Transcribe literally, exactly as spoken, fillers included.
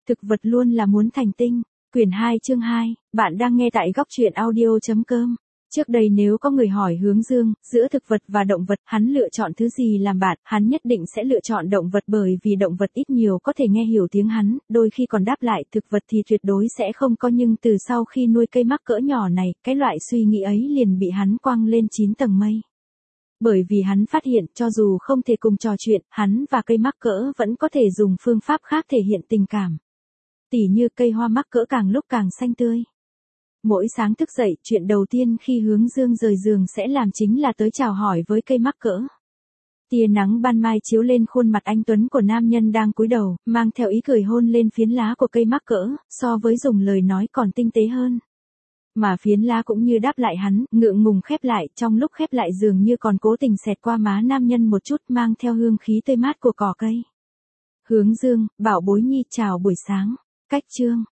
Thực vật luôn là muốn thành tinh. Quyển hai chương hai, bạn đang nghe tại góc truyện audio.com. Trước đây nếu có người hỏi Hướng Dương, giữa thực vật và động vật, hắn lựa chọn thứ gì làm bạn, hắn nhất định sẽ lựa chọn động vật bởi vì động vật ít nhiều có thể nghe hiểu tiếng hắn, đôi khi còn đáp lại, thực vật thì tuyệt đối sẽ không có. Nhưng từ sau khi nuôi cây mắc cỡ nhỏ này, cái loại suy nghĩ ấy liền bị hắn quăng lên chín tầng mây. Bởi vì hắn phát hiện cho dù không thể cùng trò chuyện, hắn và cây mắc cỡ vẫn có thể dùng phương pháp khác thể hiện tình cảm. Tỉ như cây hoa mắc cỡ càng lúc càng xanh tươi. Mỗi sáng thức dậy, chuyện đầu tiên khi Hướng Dương rời giường sẽ làm chính là tới chào hỏi với cây mắc cỡ. Tia nắng ban mai chiếu lên khuôn mặt anh tuấn của nam nhân đang cúi đầu, mang theo ý cười hôn lên phiến lá của cây mắc cỡ, so với dùng lời nói còn tinh tế hơn. Mà phiến lá cũng như đáp lại hắn, ngượng ngùng khép lại, trong lúc khép lại dường như còn cố tình xẹt qua má nam nhân một chút, mang theo hương khí tươi mát của cỏ cây. Hướng Dương, bảo bối nhi, chào buổi sáng. Cách chương